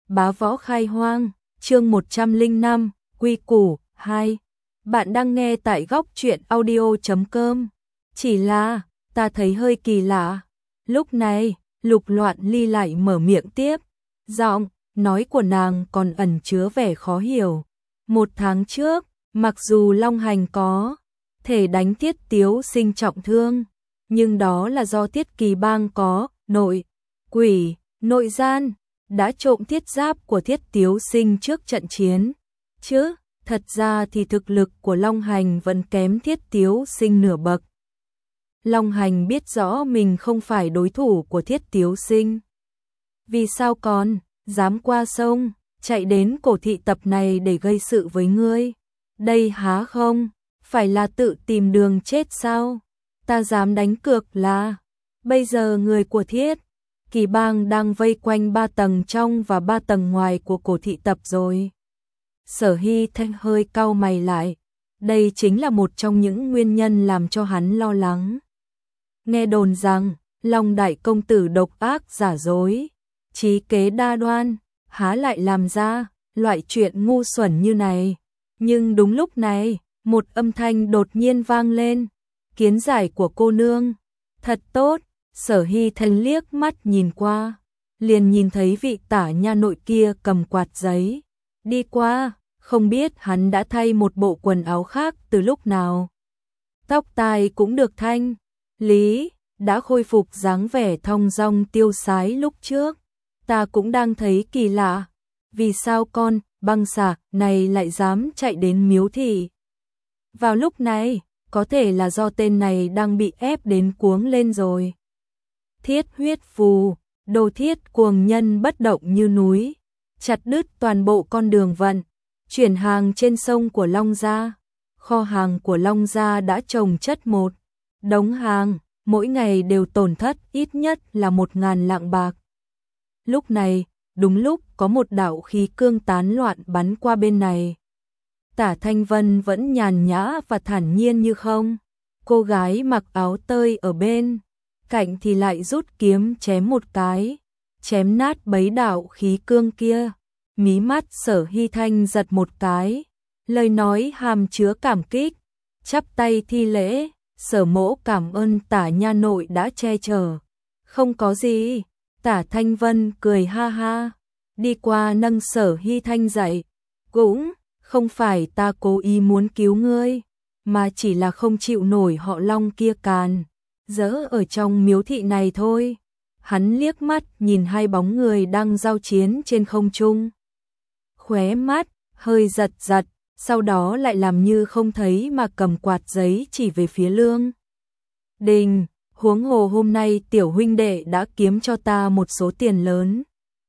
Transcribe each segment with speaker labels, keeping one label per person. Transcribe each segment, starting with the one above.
Speaker 1: Bá Võ Khai Hoang, chương 105, Quy Củ 2. Bạn đang nghe tại góc truyện audio.com. Chỉ là, ta thấy hơi kỳ lạ. Lúc này, Lục Loạn Ly lại mở miệng tiếp. Giọng nói của nàng còn ẩn chứa vẻ khó hiểu. 1 tháng trước, mặc dù Long Hành có thể đánh Thiết Tiếu Sinh trọng thương, nhưng đó là do Thiết Kỳ Bang có nội quỷ, nội gian, đã trộm thiết giáp của Thiết Tiếu Sinh trước trận chiến. Chứ, thật ra thì thực lực của Long Hành vẫn kém Thiết Tiếu Sinh nửa bậc. Long Hành biết rõ mình không phải đối thủ của Thiết Tiếu Sinh. Vì sao còn dám qua sông, chạy đến cổ thị tập này để gây sự với ngươi? Đây há không phải là tự tìm đường chết sao? Ta dám đánh cược là bây giờ người của Thiết Kỳ Bang đang vây quanh 3 tầng trong và 3 tầng ngoài của cổ thị tập rồi. Sở Hy Thanh hơi cau mày lại. Đây chính là một trong những nguyên nhân làm cho hắn lo lắng. Nghe đồn rằng Long Đại Công Tử độc ác giả dối, trí kế đa đoan, há lại làm ra loại chuyện ngu xuẩn như này. Nhưng đúng lúc này, một âm thanh đột nhiên vang lên. Kiến giải của cô nương. Thật tốt. Sở Hy Thanh liếc mắt nhìn qua, liền nhìn thấy vị tả nha nội kia cầm quạt giấy. Đi qua, không biết hắn đã thay một bộ quần áo khác từ lúc nào. Tóc tai cũng được thanh lý, đã khôi phục dáng vẻ thong dong tiêu sái lúc trước. Ta cũng đang thấy kỳ lạ, vì sao con băng xà này lại dám chạy đến miếu thị? Vào lúc này, có thể là do tên này đang bị ép đến cuống lên rồi. Thiết huyết phù, đồ thiết cuồng nhân bất động như núi, chặt đứt toàn bộ con đường vận, chuyển hàng trên sông của Long Gia. Kho hàng của Long Gia đã chồng chất một đống hàng, mỗi ngày đều tổn thất ít nhất là 1.000 lạng bạc. Lúc này, đúng lúc có một đạo khí cương tán loạn bắn qua bên này. Tả Thanh Vân vẫn nhàn nhã và thản nhiên như không. Cô gái mặc áo tơi ở bên cạnh thì lại rút kiếm chém một cái, chém nát bấy đạo khí cương kia. Mí mắt Sở Hy Thanh giật một cái, lời nói hàm chứa cảm kích, chắp tay thi lễ. Sở mỗ cảm ơn tả nha nội đã che chở. Không có gì. Tả Thanh Vân cười ha ha, đi qua nâng Sở Hy Thanh dậy. Cũng không phải ta cố ý muốn cứu ngươi, mà chỉ là không chịu nổi họ Long kia càn dỡ ở trong miếu thị này thôi. Hắn liếc mắt nhìn hai bóng người đang giao chiến trên không trung, khóe mắt hơi giật giật, sau đó lại làm như không thấy mà cầm quạt giấy chỉ về phía Lương Đình. Huống hồ hôm nay tiểu huynh đệ đã kiếm cho ta một số tiền lớn.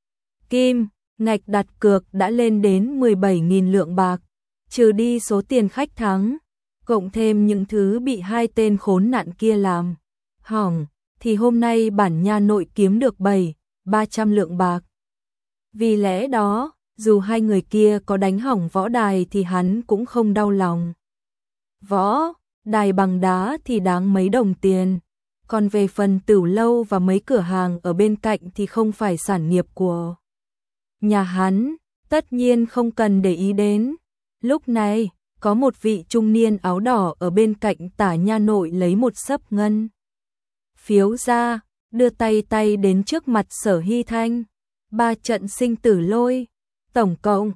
Speaker 1: Kim ngạch đặt cược đã lên đến 17.000 lượng bạc, trừ đi số tiền khách thắng, cộng thêm những thứ bị hai tên khốn nạn kia làm hỏng, thì hôm nay bản nha nội kiếm được 300 lượng bạc. Vì lẽ đó, dù hai người kia có đánh hỏng võ đài thì hắn cũng không đau lòng. Võ đài bằng đá thì đáng mấy đồng tiền, còn về phần tửu lâu và mấy cửa hàng ở bên cạnh thì không phải sản nghiệp của nhà hắn, tất nhiên không cần để ý đến. Lúc này, có một vị trung niên áo đỏ ở bên cạnh tả nha nội lấy một xấp ngân phiếu ra, đưa tay đến trước mặt Sở Hy Thanh. 3 trận sinh tử lôi, tổng cộng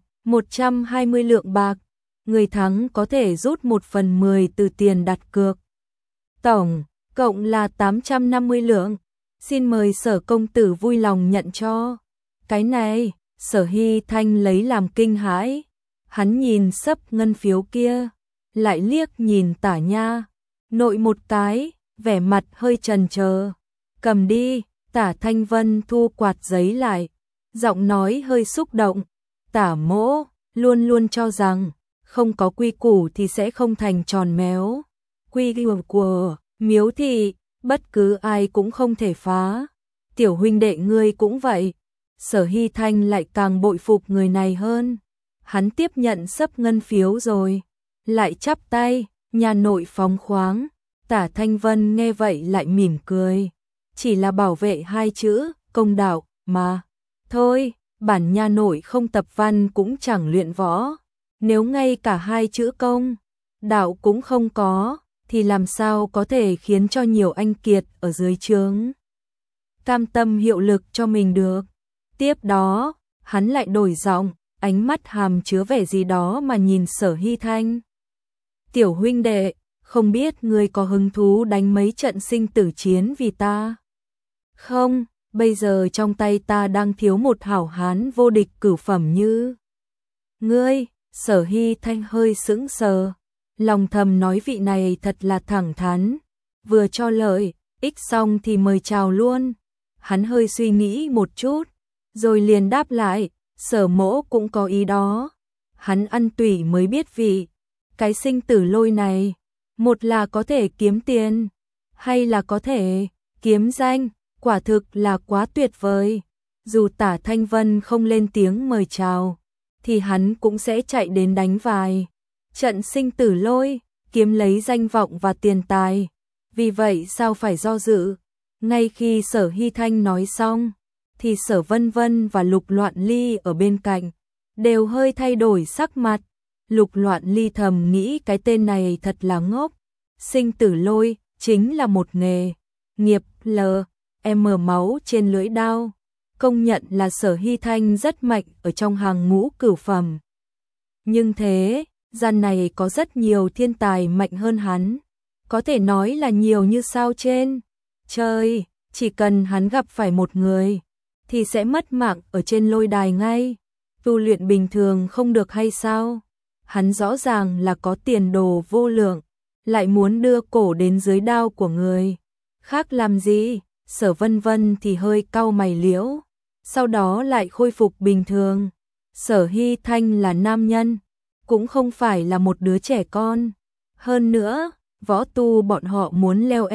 Speaker 1: 120 lượng bạc, người thắng có thể rút 1/10 từ tiền đặt cược. Tổng cộng là 850 lượng, xin mời Sở công tử vui lòng nhận cho. Cái này, Sở Hy Thanh lấy làm kinh hãi. Hắn nhìn xấp ngân phiếu kia, lại liếc nhìn tả nha nội một cái, vẻ mặt hơi chần chờ. Cầm đi. Tả Thanh Vân thu quạt giấy lại, giọng nói hơi xúc động. Tả mỗ luôn luôn cho rằng không có quy củ thì sẽ không thành tròn méo. Quy củ của miếu thị bất cứ ai cũng không thể phá. Tiểu huynh đệ ngươi cũng vậy. Sở Hy Thanh lại càng bội phục người này hơn. Hắn tiếp nhận xấp ngân phiếu rồi, lại chắp tay, nhà nội phóng khoáng. Tả Thanh Vân nghe vậy lại mỉm cười. Chỉ là bảo vệ 2 chữ, công đạo, mà. Thôi, bản nha nội không tập văn cũng chẳng luyện võ, nếu ngay cả hai chữ công, đạo cũng không có, thì làm sao có thể khiến cho nhiều anh kiệt ở dưới trướng cam tâm hiệu lực cho mình được. Tiếp đó, hắn lại đổi giọng, ánh mắt hàm chứa vẻ gì đó mà nhìn Sở Hy Thanh. Tiểu huynh đệ, không biết ngươi có hứng thú đánh mấy trận sinh tử chiến vì ta? Không, bây giờ trong tay ta đang thiếu một hảo hán vô địch cửu phẩm như ngươi. Sở Hy Thanh hơi sững sờ, lòng thầm nói vị này thật là thẳng thắn, vừa cho lời, ích xong thì mời chào luôn. Hắn hơi suy nghĩ một chút, rồi liền đáp lại, Sở mỗ cũng có ý đó. Hắn ăn tủy mới biết vị, cái sinh tử lôi này, một là có thể kiếm tiền, hay là có thể kiếm danh, quả thực là quá tuyệt vời. Dù Tả Thanh Vân không lên tiếng mời chào, thì hắn cũng sẽ chạy đến đánh vài trận sinh tử lôi, kiếm lấy danh vọng và tiền tài. Vì vậy sao phải do dự? Ngay khi Sở Hy Thanh nói xong, thì Sở Vân Vân và Lục Loạn Ly ở bên cạnh đều hơi thay đổi sắc mặt. Lục Loạn Ly thầm nghĩ cái tên này thật là ngốc. Sinh tử lôi chính là một nghề nghiệp máu trên lưỡi đao, công nhận là Sở Hy Thanh rất mạnh ở trong hàng ngũ cửu phẩm. Nhưng thế gian này có rất nhiều thiên tài mạnh hơn hắn, có thể nói là nhiều như sao trên trời. Chỉ cần hắn gặp phải một người thì sẽ mất mạng ở trên lôi đài ngay. Tu luyện bình thường không được hay sao? Hắn rõ ràng là có tiền đồ vô lượng, lại muốn đưa cổ đến dưới đao của người khác làm gì? Sở Vân Vân thì hơi cau mày liễu, sau đó lại khôi phục bình thường. Sở Hy Thanh là nam nhân, cũng không phải là một đứa trẻ con. Hơn nữa, võ tu bọn họ muốn leo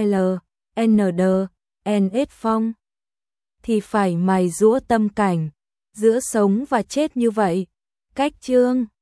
Speaker 1: NS phong thì phải mài giũa tâm cảnh, giữa sống và chết như vậy. Cách chương